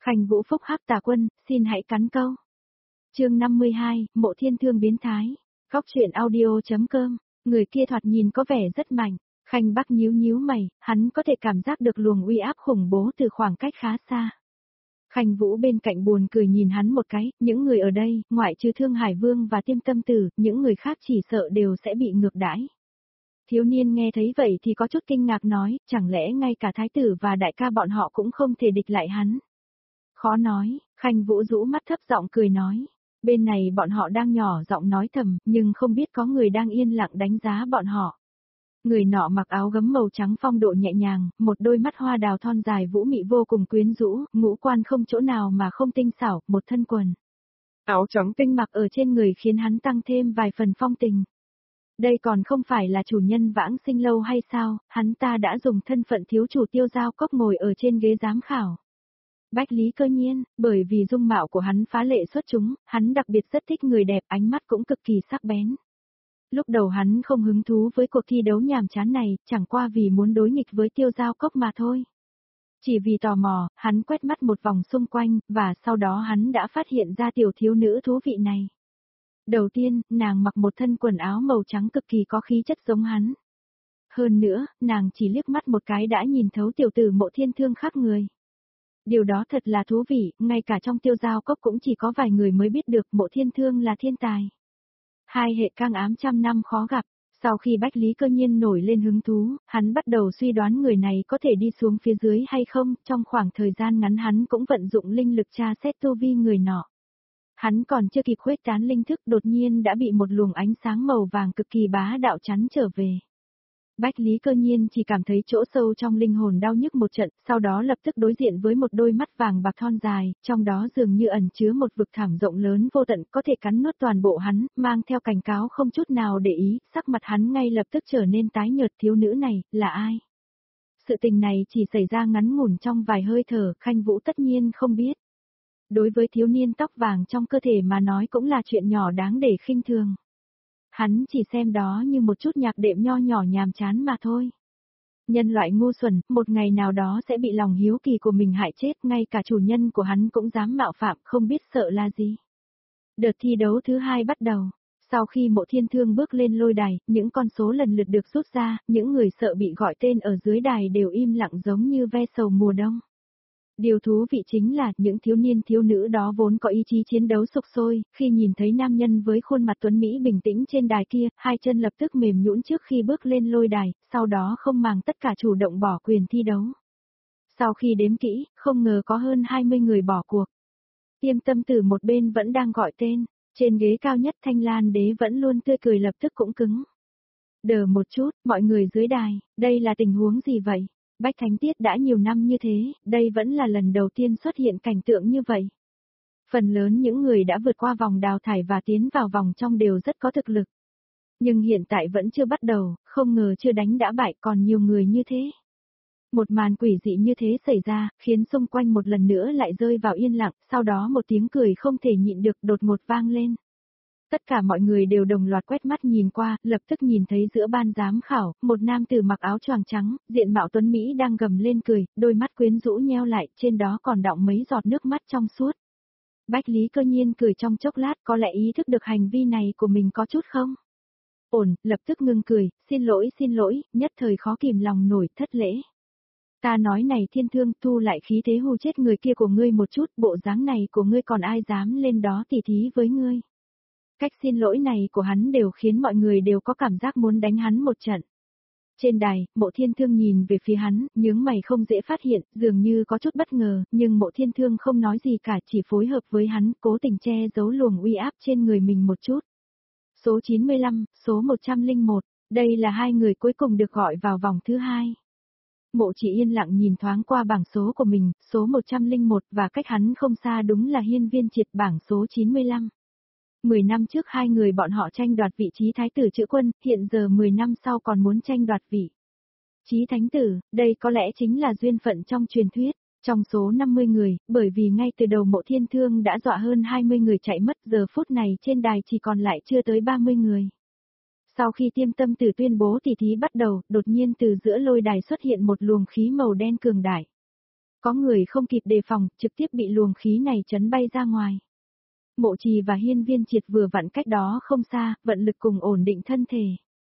Khanh Vũ phúc hắc tà quân, xin hãy cắn câu. Chương 52, Mộ Thiên Thương biến thái. Góc truyện audio.com. Người kia thoạt nhìn có vẻ rất mạnh. Khanh Bắc nhíu nhíu mày, hắn có thể cảm giác được luồng uy áp khủng bố từ khoảng cách khá xa. Khanh Vũ bên cạnh buồn cười nhìn hắn một cái, những người ở đây, ngoại trừ Thương Hải Vương và Tiêm Tâm Tử, những người khác chỉ sợ đều sẽ bị ngược đãi. Thiếu niên nghe thấy vậy thì có chút kinh ngạc nói, chẳng lẽ ngay cả thái tử và đại ca bọn họ cũng không thể địch lại hắn. Khó nói, Khanh Vũ rũ mắt thấp giọng cười nói. Bên này bọn họ đang nhỏ giọng nói thầm, nhưng không biết có người đang yên lặng đánh giá bọn họ. Người nọ mặc áo gấm màu trắng phong độ nhẹ nhàng, một đôi mắt hoa đào thon dài vũ mị vô cùng quyến rũ, ngũ quan không chỗ nào mà không tinh xảo, một thân quần áo trắng tinh mặc ở trên người khiến hắn tăng thêm vài phần phong tình. Đây còn không phải là chủ nhân Vãng Sinh Lâu hay sao, hắn ta đã dùng thân phận thiếu chủ Tiêu Giao Cốc ngồi ở trên ghế giám khảo. Bách Lý Cơ Nhiên, bởi vì dung mạo của hắn phá lệ xuất chúng, hắn đặc biệt rất thích người đẹp, ánh mắt cũng cực kỳ sắc bén. Lúc đầu hắn không hứng thú với cuộc thi đấu nhàm chán này, chẳng qua vì muốn đối nghịch với Tiêu Giao Cốc mà thôi. Chỉ vì tò mò, hắn quét mắt một vòng xung quanh, và sau đó hắn đã phát hiện ra tiểu thiếu nữ thú vị này. Đầu tiên, nàng mặc một thân quần áo màu trắng cực kỳ có khí chất giống hắn. Hơn nữa, nàng chỉ liếc mắt một cái đã nhìn thấu tiểu tử Mộ Thiên Thương khác người. Điều đó thật là thú vị, ngay cả trong Tiêu Giao Cốc cũng chỉ có vài người mới biết được Mộ Thiên Thương là thiên tài. Hai hệ cang ám trăm năm khó gặp, sau khi Bách Lý Cơ Nhiên nổi lên hứng thú, hắn bắt đầu suy đoán người này có thể đi xuống phía dưới hay không, trong khoảng thời gian ngắn hắn cũng vận dụng linh lực tra xét tu vi người nọ. Hắn còn chưa kịp khuếch tán linh thức đột nhiên đã bị một luồng ánh sáng màu vàng cực kỳ bá đạo chắn trở về. Bách Lý Cơ Nhiên chỉ cảm thấy chỗ sâu trong linh hồn đau nhức một trận, sau đó lập tức đối diện với một đôi mắt vàng bạc thon dài, trong đó dường như ẩn chứa một vực thẳm rộng lớn vô tận có thể cắn nuốt toàn bộ hắn, mang theo cảnh cáo không chút nào để ý, sắc mặt hắn ngay lập tức trở nên tái nhợt. Thiếu nữ này, là ai? Sự tình này chỉ xảy ra ngắn ngủn trong vài hơi thở, Khanh Vũ tất nhiên không biết. Đối với thiếu niên tóc vàng trong cơ thể mà nói cũng là chuyện nhỏ đáng để khinh thường. Hắn chỉ xem đó như một chút nhạc đệm nho nhỏ nhàm chán mà thôi. Nhân loại ngu xuẩn, một ngày nào đó sẽ bị lòng hiếu kỳ của mình hại chết, ngay cả chủ nhân của hắn cũng dám mạo phạm, không biết sợ là gì. Đợt thi đấu thứ 2 bắt đầu. Sau khi Mộ Thiên Thương bước lên lôi đài, những con số lần lượt được rút ra, những người sợ bị gọi tên ở dưới đài đều im lặng giống như ve sầu mùa đông. Điều thú vị chính là những thiếu niên thiếu nữ đó vốn có ý chí chiến đấu sục sôi, khi nhìn thấy nam nhân với khuôn mặt tuấn Mỹ bình tĩnh trên đài kia, hai chân lập tức mềm nhũn trước khi bước lên lôi đài, sau đó không màng tất cả chủ động bỏ quyền thi đấu. Sau khi đếm kỹ, không ngờ có hơn 20 người bỏ cuộc. Tiêm Tâm Tử một bên vẫn đang gọi tên, trên ghế cao nhất Thanh Lan Đế vẫn luôn tươi cười lập tức cũng cứng. Đờ một chút, mọi người dưới đài, đây là tình huống gì vậy? Bách Thánh Tiết đã nhiều năm như thế, đây vẫn là lần đầu tiên xuất hiện cảnh tượng như vậy. Phần lớn những người đã vượt qua vòng đào thải và tiến vào vòng trong đều rất có thực lực. Nhưng hiện tại vẫn chưa bắt đầu, không ngờ chưa đánh đã bại còn nhiều người như thế. Một màn quỷ dị như thế xảy ra, khiến xung quanh một lần nữa lại rơi vào yên lặng, sau đó một tiếng cười không thể nhịn được đột ngột vang lên. Tất cả mọi người đều đồng loạt quét mắt nhìn qua, lập tức nhìn thấy giữa ban giám khảo, một nam tử mặc áo choàng trắng, diện mạo tuấn Mỹ đang gầm lên cười, đôi mắt quyến rũ nheo lại, trên đó còn đọng mấy giọt nước mắt trong suốt. Bách Lý Cơ Nhiên cười trong chốc lát, có lẽ ý thức được hành vi này của mình có chút không? Ổn, lập tức ngưng cười, xin lỗi, nhất thời khó kìm lòng nổi, thất lễ. Ta nói này Thiên Thương, thu lại khí thế hù chết người kia của ngươi một chút, bộ dáng này của ngươi còn ai dám lên đó tỉ thí với ngươi. Cách xin lỗi này của hắn đều khiến mọi người đều có cảm giác muốn đánh hắn một trận. Trên đài, Mộ Thiên Thương nhìn về phía hắn, nhướng mày không dễ phát hiện, dường như có chút bất ngờ, nhưng Mộ Thiên Thương không nói gì cả, chỉ phối hợp với hắn, cố tình che giấu luồng uy áp trên người mình một chút. Số 95, số 101, đây là hai người cuối cùng được gọi vào vòng thứ 2. Mộ Chỉ yên lặng nhìn thoáng qua bảng số của mình, số 101 và cách hắn không xa đúng là Hiên Viên Triệt bảng số 95. 10 năm trước hai người bọn họ tranh đoạt vị trí thái tử Chữ Quân, hiện giờ 10 năm sau còn muốn tranh đoạt vị trí thánh tử, đây có lẽ chính là duyên phận trong truyền thuyết. Trong số 50 người, bởi vì ngay từ đầu Mộ Thiên Thương đã dọa hơn 20 người chạy mất, giờ phút này trên đài chỉ còn lại chưa tới 30 người. Sau khi Tiêm Tâm Tử tuyên bố tỷ thí bắt đầu, đột nhiên từ giữa lôi đài xuất hiện một luồng khí màu đen cường đại. Có người không kịp đề phòng, trực tiếp bị luồng khí này chấn bay ra ngoài. Mộ Trì và Hiên Viên Triệt vừa vặn cách đó không xa, vận lực cùng ổn định thân thể.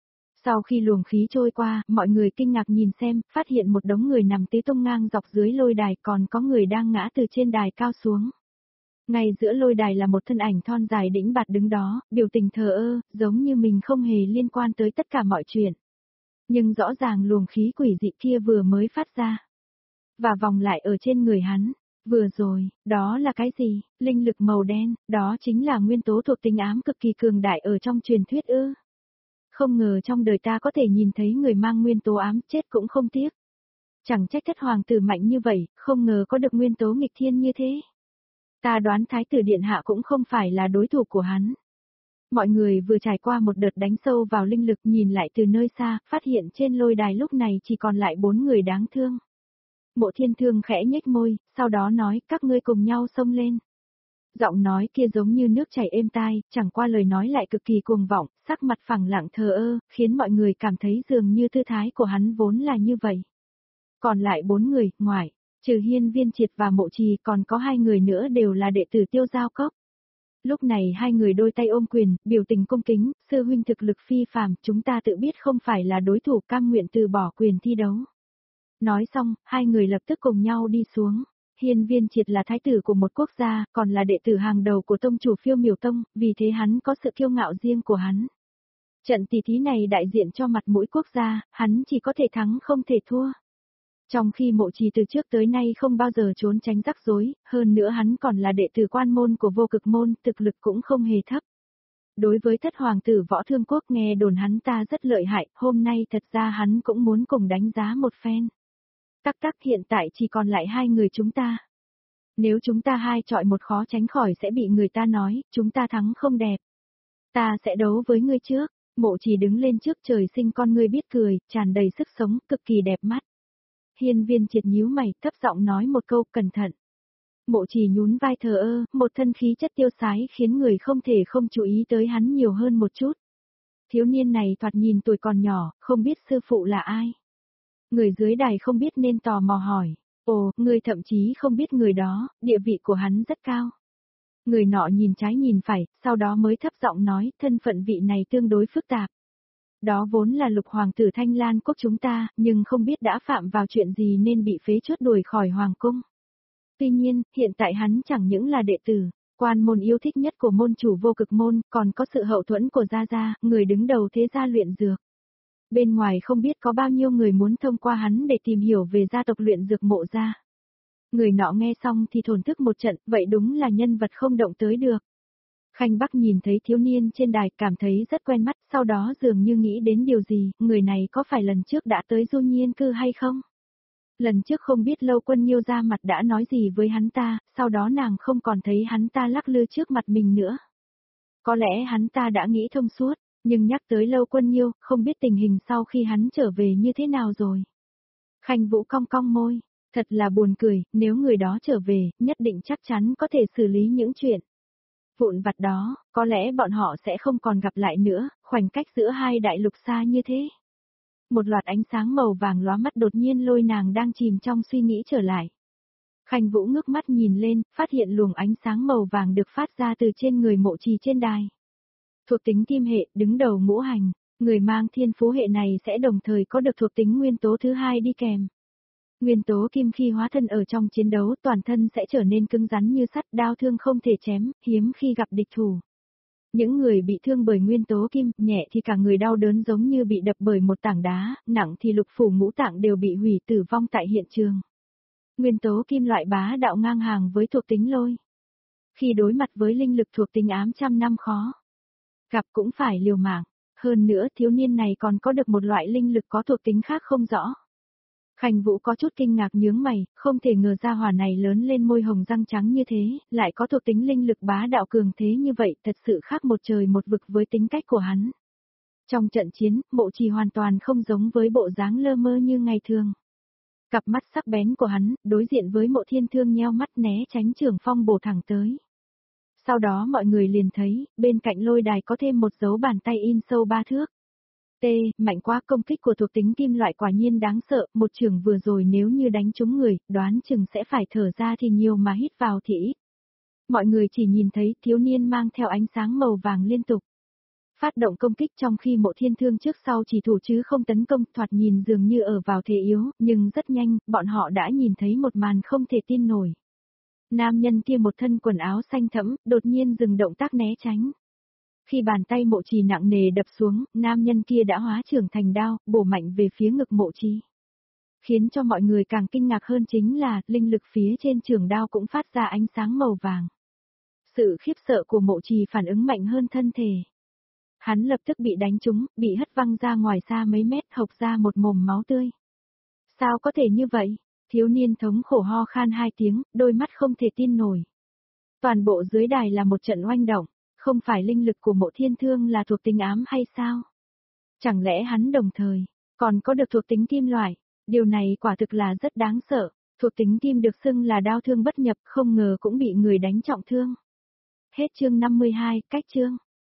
Sau khi luồng khí trôi qua, mọi người kinh ngạc nhìn xem, phát hiện một đống người nằm tứ tung ngang dọc dưới lôi đài, còn có người đang ngã từ trên đài cao xuống. Ngay giữa lôi đài là một thân ảnh thon dài đĩnh bạt đứng đó, biểu tình thờ ơ, giống như mình không hề liên quan tới tất cả mọi chuyện. Nhưng rõ ràng luồng khí quỷ dị kia vừa mới phát ra. Và vòng lại ở trên người hắn. Vừa rồi, đó là cái gì? Linh lực màu đen, đó chính là nguyên tố thuộc tính ám cực kỳ cường đại ở trong truyền thuyết ư. Không ngờ trong đời ta có thể nhìn thấy người mang nguyên tố ám chết cũng không tiếc. Chẳng trách thất hoàng tử mạnh như vậy, không ngờ có được nguyên tố nghịch thiên như thế. Ta đoán thái tử điện hạ cũng không phải là đối thủ của hắn. Mọi người vừa trải qua một đợt đánh sâu vào linh lực, nhìn lại từ nơi xa, phát hiện trên lôi đài lúc này chỉ còn lại 4 người đáng thương. Mộ Thiên Thương khẽ nhếch môi, sau đó nói các ngươi cùng nhau xông lên. Giọng nói kia giống như nước chảy êm tai, chẳng qua lời nói lại cực kỳ cuồng vọng, sắc mặt phẳng lặng thờ ơ, khiến mọi người cảm thấy dường như tư thái của hắn vốn là như vậy. Còn lại 4 người, ngoài, trừ Hiên Viên Triệt và Mộ Trì, còn có 2 người nữa đều là đệ tử Tiêu Giao Cốc. Lúc này 2 người đôi tay ôm quyền, biểu tình cung kính, sư huynh thực lực phi phàm, chúng ta tự biết không phải là đối thủ, cam nguyện từ bỏ quyền thi đấu. Nói xong, 2 người lập tức cùng nhau đi xuống. Hiên Viên Triệt là thái tử của một quốc gia, còn là đệ tử hàng đầu của tông chủ Phiêu Miểu Tông, vì thế hắn có sự kiêu ngạo riêng của hắn. Trận tỷ thí này đại diện cho mặt mũi quốc gia, hắn chỉ có thể thắng không thể thua. Trong khi Mộ Trì từ trước tới nay không bao giờ trốn tránh rắc rối, hơn nữa hắn còn là đệ tử quan môn của Vô Cực môn, thực lực cũng không hề thấp. Đối với thất hoàng tử Võ Thương Quốc, nghe đồn hắn ta rất lợi hại, hôm nay thật ra hắn cũng muốn cùng đánh giá một phen. Tắc tắc, hiện tại chỉ còn lại 2 người chúng ta. Nếu chúng ta 2 chọi 1 khó tránh khỏi sẽ bị người ta nói, chúng ta thắng không đẹp. Ta sẽ đấu với ngươi trước. Mộ Trì đứng lên trước, trời sinh con ngươi biết cười, tràn đầy sức sống, cực kỳ đẹp mắt. Hiên Viên Triệt nhíu mày, thấp giọng nói một câu, cẩn thận. Mộ Trì nhún vai thờ ơ, một thân khí chất tiêu sái khiến người không thể không chú ý tới hắn nhiều hơn một chút. Thiếu niên này thoạt nhìn tuổi còn nhỏ, không biết sư phụ là ai. Người dưới đài không biết nên tò mò hỏi, ồ, người thậm chí không biết người đó, địa vị của hắn rất cao. Người nọ nhìn trái nhìn phải, sau đó mới thấp giọng nói, thân phận vị này tương đối phức tạp. Đó vốn là lục hoàng tử Thanh Lan quốc chúng ta, nhưng không biết đã phạm vào chuyện gì nên bị phế truất đuổi khỏi hoàng cung. Tuy nhiên, hiện tại hắn chẳng những là đệ tử, quan môn yêu thích nhất của môn chủ Vô Cực môn, còn có sự hậu thuẫn của Gia Gia, người đứng đầu thế gia luyện dược. Bên ngoài không biết có bao nhiêu người muốn thông qua hắn để tìm hiểu về gia tộc luyện dược Mộ gia. Người nọ nghe xong thì thổn thức một trận, vậy đúng là nhân vật không động tới được. Khanh Bắc nhìn thấy thiếu niên trên đài, cảm thấy rất quen mắt, sau đó dường như nghĩ đến điều gì, người này có phải lần trước đã tới Du Nhiên cư hay không? Lần trước không biết Lâu Quân Nhiêu ra mặt đã nói gì với hắn ta, sau đó nàng không còn thấy hắn ta lắc lư trước mặt mình nữa. Có lẽ hắn ta đã nghĩ thông suốt, nhưng nhắc tới Lâu Quân Nhiêu, không biết tình hình sau khi hắn trở về như thế nào rồi. Khanh Vũ cong cong môi, thật là buồn cười, nếu người đó trở về, nhất định chắc chắn có thể xử lý những chuyện vụn vặt đó, có lẽ bọn họ sẽ không còn gặp lại nữa, khoảnh cách giữa 2 đại lục xa như thế. Một loạt ánh sáng màu vàng lóa mắt đột nhiên lôi nàng đang chìm trong suy nghĩ trở lại. Khanh Vũ ngước mắt nhìn lên, phát hiện luồng ánh sáng màu vàng được phát ra từ trên người Mộ Trì trên đài. Thuộc tính kim hệ, đứng đầu ngũ hành, người mang thiên phú hệ này sẽ đồng thời có được thuộc tính nguyên tố thứ 2 đi kèm. Nguyên tố kim khi hóa thân ở trong chiến đấu, toàn thân sẽ trở nên cứng rắn như sắt, đao thương không thể chém, hiếm khi gặp địch thủ. Những người bị thương bởi nguyên tố kim, nhẹ thì cả người đau đớn giống như bị đập bởi một tảng đá, nặng thì lục phủ ngũ tạng đều bị hủy, tử vong tại hiện trường. Nguyên tố kim loại bá đạo ngang hàng với thuộc tính lôi. Khi đối mặt với linh lực thuộc tính ám trăm năm khó gặp cũng phải liều mạng. Hơn nữa thiếu niên này còn có được một loại linh lực có thuộc tính khác không rõ. Khanh Vũ có chút kinh ngạc nhướng mày, không thể ngờ ra hỏa này lớn lên môi hồng răng trắng như thế, lại có thuộc tính linh lực bá đạo cường thế như vậy, thật sự khác một trời một vực với tính cách của hắn. Trong trận chiến, Mộ Trì hoàn toàn không giống với bộ dáng lơ mơ như ngày thường. Cặp mắt sắc bén của hắn, đối diện với Mộ Thiên Thương nheo mắt né tránh trường phong bổ thẳng tới. Sau đó mọi người liền thấy, bên cạnh lôi đài có thêm một dấu bàn tay in sâu 3 thước. T, mạnh quá, công kích của thuộc tính kim loại quả nhiên đáng sợ, một trường vừa rồi nếu như đánh trúng người, đoán chừng sẽ phải thở ra thì nhiều mà hít vào thì ít. Mọi người chỉ nhìn thấy thiếu niên mang theo ánh sáng màu vàng liên tục phát động công kích, trong khi Mộ Thiên Thương trước sau chỉ thủ chứ không tấn công, thoạt nhìn dường như ở vào thế yếu, nhưng rất nhanh, bọn họ đã nhìn thấy một màn không thể tin nổi. Nam nhân kia một thân quần áo xanh thẫm, đột nhiên dừng động tác né tránh. Khi bàn tay Mộ Trì nặng nề đập xuống, nam nhân kia đã hóa trưởng thành đao, bổ mạnh về phía ngực Mộ Trì. Khiến cho mọi người càng kinh ngạc hơn chính là, linh lực phía trên trường đao cũng phát ra ánh sáng màu vàng. Sự khiếp sợ của Mộ Trì phản ứng mạnh hơn thân thể. Hắn lập tức bị đánh trúng, bị hất văng ra ngoài xa mấy mét, hộc ra một mồm máu tươi. Sao có thể như vậy? Thiếu niên thống khổ ho khan 2 tiếng, đôi mắt không thể tin nổi. Toàn bộ dưới đài là một trận oanh động, không phải linh lực của Mộ Thiên Thương là thuộc tính ám hay sao? Chẳng lẽ hắn đồng thời, còn có được thuộc tính kim loại? Điều này quả thực là rất đáng sợ, thuộc tính kim được xưng là đao thương bất nhập, không ngờ cũng bị người đánh trọng thương. Hết chương 52, cách chương.